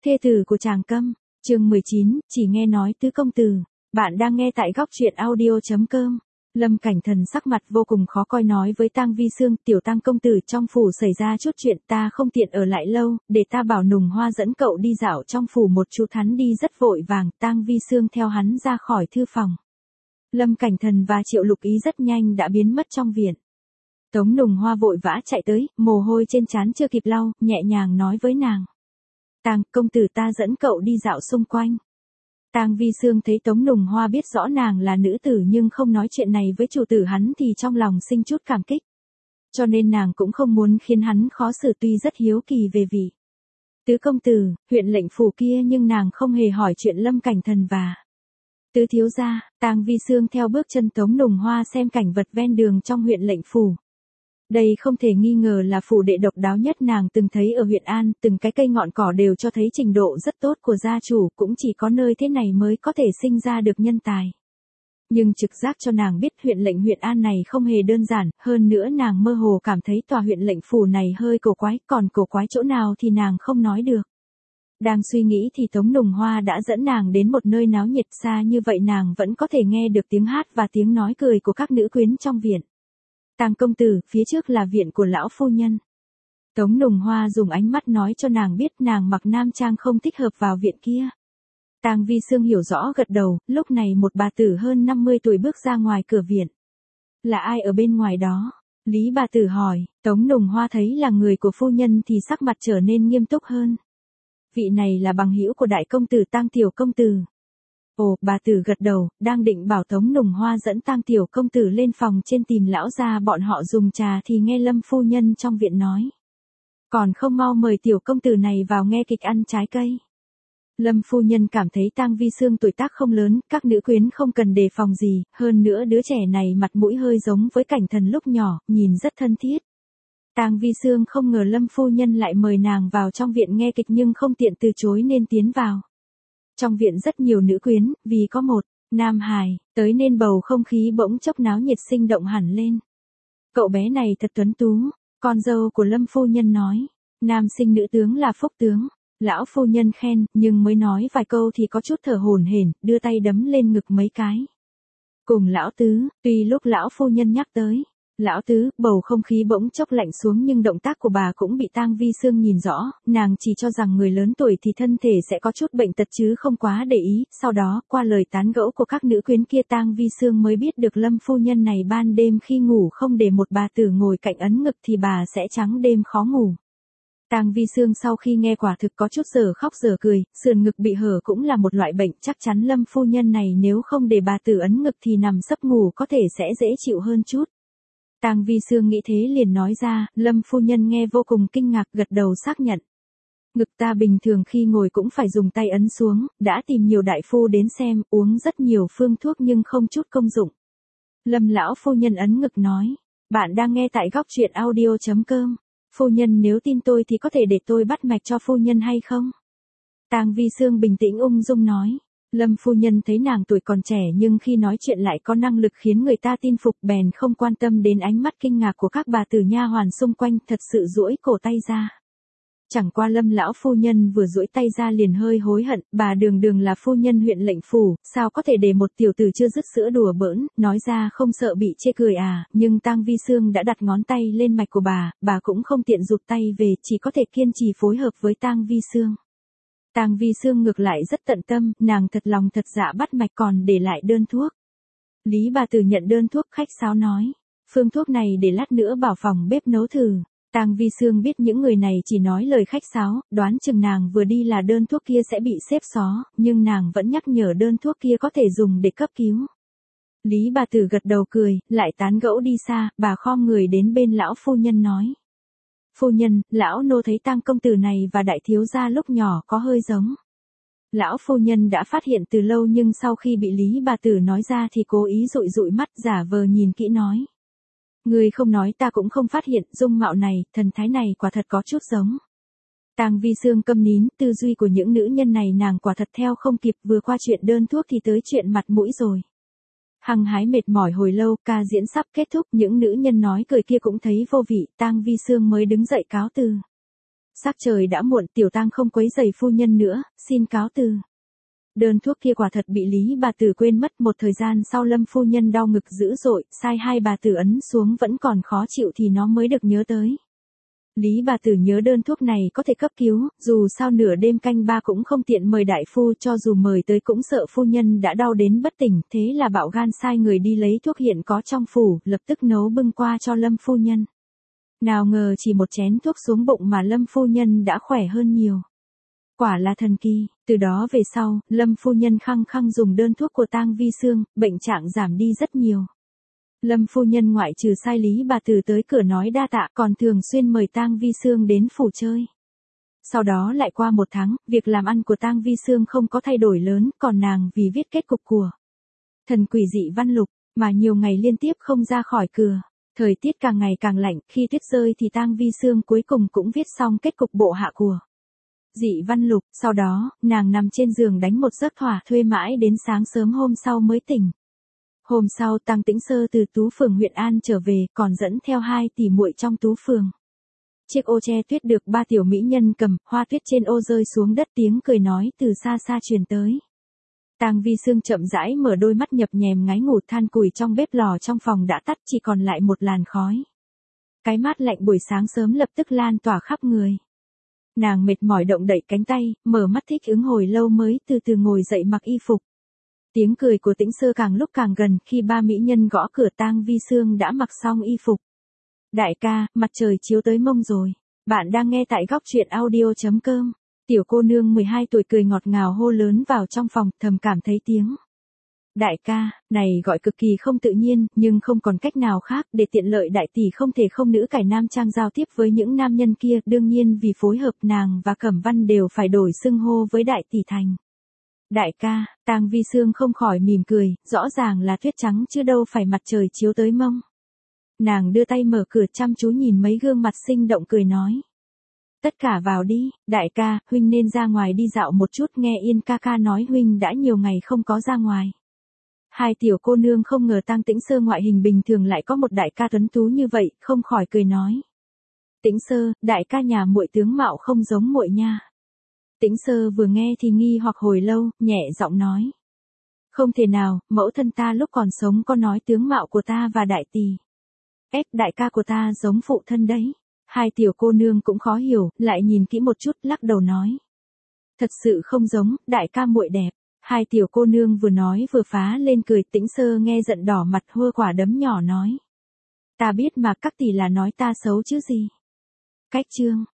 Thê tử của Tràng Câm, chương 19, chỉ nghe nói tứ công tử. Bạn đang nghe tại góc truyện audio.com. Lâm Cảnh Thần sắc mặt vô cùng khó coi nói với Tang Vi Sương, tiểu Tang công tử, trong phủ xảy ra chút chuyện, ta không tiện ở lại lâu, để ta bảo Nùng Hoa dẫn cậu đi dạo trong phủ một chút. Hắn đi rất vội vàng, Tang Vi Sương theo hắn ra khỏi thư phòng. Lâm Cảnh Thần và Triệu Lục Ý rất nhanh đã biến mất trong viện. Tống Nùng Hoa vội vã chạy tới, mồ hôi trên trán chưa kịp lau, nhẹ nhàng nói với nàng. Tang công tử, ta dẫn cậu đi dạo xung quanh. Tang Vi Sương thấy Tống Nùng Hoa biết rõ nàng là nữ tử nhưng không nói chuyện này với chủ tử hắn thì trong lòng sinh chút cảm kích. Cho nên nàng cũng không muốn khiến hắn khó xử, tuy rất hiếu kỳ về vị tứ công tử, huyện lệnh phủ kia, nhưng nàng không hề hỏi chuyện Lâm Cảnh Thần và tứ thiếu gia. Tang Vi Sương theo bước chân Tống Nùng Hoa xem cảnh vật ven đường trong huyện lệnh phủ. Đây không thể nghi ngờ là phủ đệ độc đáo nhất nàng từng thấy ở huyện An, từng cái cây ngọn cỏ đều cho thấy trình độ rất tốt của gia chủ, cũng chỉ có nơi thế này mới có thể sinh ra được nhân tài. Nhưng trực giác cho nàng biết huyện An này không hề đơn giản, hơn nữa nàng mơ hồ cảm thấy tòa huyện lệnh phủ này hơi cổ quái, còn cổ quái chỗ nào thì nàng không nói được. Đang suy nghĩ thì Tống Nùng Hoa đã dẫn nàng đến một nơi náo nhiệt, xa như vậy nàng vẫn có thể nghe được tiếng hát và tiếng nói cười của các nữ quyến trong viện. Tang công tử, phía trước là viện của lão phu nhân. Tống Nùng Hoa dùng ánh mắt nói cho nàng biết nàng mặc nam trang không thích hợp vào viện kia. Tang Vi Sương hiểu rõ gật đầu, lúc này một bà tử hơn 50 tuổi bước ra ngoài cửa viện. Là ai ở bên ngoài đó? Lý bà tử hỏi. Tống Nùng Hoa thấy là người của phu nhân thì sắc mặt trở nên nghiêm túc hơn. Vị này là bằng hữu của đại công tử Tang tiểu công tử. Ồ, bà tử gật đầu, đang định bảo Tống Nùng Hoa dẫn Tang tiểu công tử lên phòng trên tìm lão gia bọn họ dùng trà thì nghe Lâm phu nhân trong viện nói. Còn không mau mời tiểu công tử này vào nghe kịch ăn trái cây. Lâm phu nhân cảm thấy Tang Vi Sương tuổi tác không lớn, các nữ quyến không cần đề phòng gì, hơn nữa đứa trẻ này mặt mũi hơi giống với Cảnh Thần lúc nhỏ, nhìn rất thân thiết. Tang Vi Sương không ngờ Lâm phu nhân lại mời nàng vào trong viện nghe kịch nhưng không tiện từ chối nên tiến vào. Trong viện rất nhiều nữ quyến, vì có một nam hài tới nên bầu không khí bỗng chốc náo nhiệt sinh động hẳn lên. Cậu bé này thật tuấn tú, con dâu của Lâm phu nhân nói. Nam sinh nữ tướng là phúc tướng. Lão phu nhân khen, nhưng mới nói vài câu thì có chút thở hổn hển, đưa tay đấm lên ngực mấy cái. Cùng lão tứ, tuy lúc lão phu nhân nhắc tới lão tứ, bầu không khí bỗng chốc lạnh xuống nhưng động tác của bà cũng bị Tang Vi Sương nhìn rõ, nàng chỉ cho rằng người lớn tuổi thì thân thể sẽ có chút bệnh tật chứ không quá để ý, sau đó, qua lời tán gẫu của các nữ quyến kia Tang Vi Sương mới biết được Lâm phu nhân này ban đêm khi ngủ không để một bà tử ngồi cạnh ấn ngực thì bà sẽ trắng đêm khó ngủ. Tang Vi Sương sau khi nghe quả thực có chút giờ khóc giờ cười, sườn ngực bị hở cũng là một loại bệnh, chắc chắn Lâm phu nhân này nếu không để bà tử ấn ngực thì nằm sấp ngủ có thể sẽ dễ chịu hơn chút. Tang Vi Sương nghĩ thế liền nói ra, Lâm phu nhân nghe vô cùng kinh ngạc gật đầu xác nhận. Ngực ta bình thường khi ngồi cũng phải dùng tay ấn xuống, đã tìm nhiều đại phu đến xem, uống rất nhiều phương thuốc nhưng không chút công dụng. Lâm lão phu nhân ấn ngực nói, bạn đang nghe tại góc truyện audio.com. Phu nhân nếu tin tôi thì có thể để tôi bắt mạch cho phu nhân hay không? Tang Vi Sương bình tĩnh ung dung nói. Lâm phu nhân thấy nàng tuổi còn trẻ nhưng khi nói chuyện lại có năng lực khiến người ta tin phục, bèn không quan tâm đến ánh mắt kinh ngạc của các bà tử nha hoàn xung quanh, thật sự duỗi cổ tay ra. Chẳng qua Lâm lão phu nhân vừa duỗi tay ra liền hơi hối hận, bà đường đường là phu nhân huyện lệnh phủ, sao có thể để một tiểu tử chưa dứt sữa đùa bỡn, nói ra không sợ bị chê cười à, nhưng Tang Vi Sương đã đặt ngón tay lên mạch của bà cũng không tiện rụt tay về, chỉ có thể kiên trì phối hợp với Tang Vi Sương. Tang Vi Sương ngược lại rất tận tâm, nàng thật lòng thật dạ bắt mạch còn để lại đơn thuốc. Lý bà tử nhận đơn thuốc khách sáo nói, phương thuốc này để lát nữa bảo phòng bếp nấu thử. Tang Vi Sương biết những người này chỉ nói lời khách sáo, đoán chừng nàng vừa đi là đơn thuốc kia sẽ bị xếp xó, nhưng nàng vẫn nhắc nhở đơn thuốc kia có thể dùng để cấp cứu. Lý bà tử gật đầu cười, lại tán gẫu đi xa, bà khom người đến bên lão phu nhân nói. Phu nhân, lão nô thấy Tang công tử này và đại thiếu gia lúc nhỏ có hơi giống. Lão phu nhân đã phát hiện từ lâu nhưng sau khi bị Lý bà tử nói ra thì cố ý dụi dụi mắt giả vờ nhìn kỹ nói. Người không nói ta cũng không phát hiện, dung mạo này, thần thái này quả thật có chút giống. Tang Vi Sương câm nín, tư duy của những nữ nhân này nàng quả thật theo không kịp, vừa qua chuyện đơn thuốc thì tới chuyện mặt mũi rồi. Hăng hái mệt mỏi hồi lâu, ca diễn sắp kết thúc, những nữ nhân nói cười kia cũng thấy vô vị, Tang Vi Sương mới đứng dậy cáo từ. Sắc trời đã muộn, tiểu tang không quấy rầy phu nhân nữa, xin cáo từ. Đơn thuốc kia quả thật bị Lý bà tử quên mất, một thời gian sau Lâm phu nhân đau ngực dữ dội, sai hai bà tử ấn xuống vẫn còn khó chịu thì nó mới được nhớ tới. Lý bà tử nhớ đơn thuốc này có thể cấp cứu, dù sao nửa đêm canh ba cũng không tiện mời đại phu, cho dù mời tới cũng sợ phu nhân đã đau đến bất tỉnh, thế là bạo gan sai người đi lấy thuốc hiện có trong phủ, lập tức nấu bưng qua cho Lâm phu nhân. Nào ngờ chỉ một chén thuốc xuống bụng mà Lâm phu nhân đã khỏe hơn nhiều. Quả là thần kỳ, từ đó về sau, Lâm phu nhân khăng khăng dùng đơn thuốc của Tang Vi Xương, bệnh trạng giảm đi rất nhiều. Lâm phu nhân ngoại trừ sai Lý bà tử tới cửa nói đa tạ, còn thường xuyên mời Tang Vi Xương đến phủ chơi. Sau đó lại qua một tháng, việc làm ăn của Tang Vi Xương không có thay đổi lớn, còn nàng vì viết kết cục của thần quỷ dị văn lục, mà nhiều ngày liên tiếp không ra khỏi cửa. Thời tiết càng ngày càng lạnh, khi tuyết rơi thì Tang Vi Xương cuối cùng cũng viết xong kết cục bộ hạ của dị văn lục, sau đó, nàng nằm trên giường đánh một giấc thỏa thuê mãi đến sáng sớm hôm sau mới tỉnh. Hôm sau Tang Tĩnh Sơ từ Tú Phường huyện An trở về, còn dẫn theo 2 tỷ muội trong Tú Phường. Chiếc ô che tuyết được 3 tiểu mỹ nhân cầm, hoa tuyết trên ô rơi xuống đất, tiếng cười nói từ xa xa truyền tới. Tang Vi Xương chậm rãi mở đôi mắt nhập nhèm ngáy ngủ, than củi trong bếp lò trong phòng đã tắt, chỉ còn lại một làn khói. Cái mát lạnh buổi sáng sớm lập tức lan tỏa khắp người. Nàng mệt mỏi động đậy cánh tay, mở mắt thích ứng hồi lâu mới từ từ ngồi dậy mặc y phục. Tiếng cười của Tĩnh Sơ càng lúc càng gần, khi 3 mỹ nhân gõ cửa Tang Vi Xương đã mặc xong y phục. Đại ca, mặt trời chiếu tới mông rồi. Bạn đang nghe tại góc truyện audio.com. Tiểu cô nương 12 tuổi cười ngọt ngào hô lớn vào trong phòng, thầm cảm thấy tiếng đại ca này gọi cực kỳ không tự nhiên, nhưng không còn cách nào khác, để tiện lợi đại tỷ không thể không nữ cải nam trang giao tiếp với những nam nhân kia, đương nhiên vì phối hợp nàng và Cẩm Văn đều phải đổi xưng hô với đại tỷ thành đại ca. Tang Vi Xương không khỏi mỉm cười, rõ ràng là tuyết trắng chứ đâu phải mặt trời chiếu tới mông. Nàng đưa tay mở cửa chăm chú nhìn mấy gương mặt sinh động cười nói. Tất cả vào đi, đại ca, huynh nên ra ngoài đi dạo một chút, nghe Yên ca ca nói huynh đã nhiều ngày không có ra ngoài. 2 tiểu cô nương không ngờ Tang Tĩnh Sơ ngoại hình bình thường lại có một đại ca tuấn tú như vậy, không khỏi cười nói. Tĩnh Sơ, đại ca nhà muội tướng mạo không giống muội nha. Tĩnh Sơ vừa nghe thì nghi hoặc hồi lâu, nhẹ giọng nói. Không thể nào, mẫu thân ta lúc còn sống có nói tướng mạo của ta và đại tỷ. Đại ca của ta giống phụ thân đấy. 2 tiểu cô nương cũng khó hiểu, lại nhìn kỹ một chút, lắc đầu nói. Thật sự không giống, đại ca muội đẹp. 2 tiểu cô nương vừa nói vừa phá lên cười. Tĩnh Sơ nghe giận đỏ mặt, hơ quả đấm nhỏ nói. Ta biết mà, các tỷ là nói ta xấu chứ gì. Cách chương.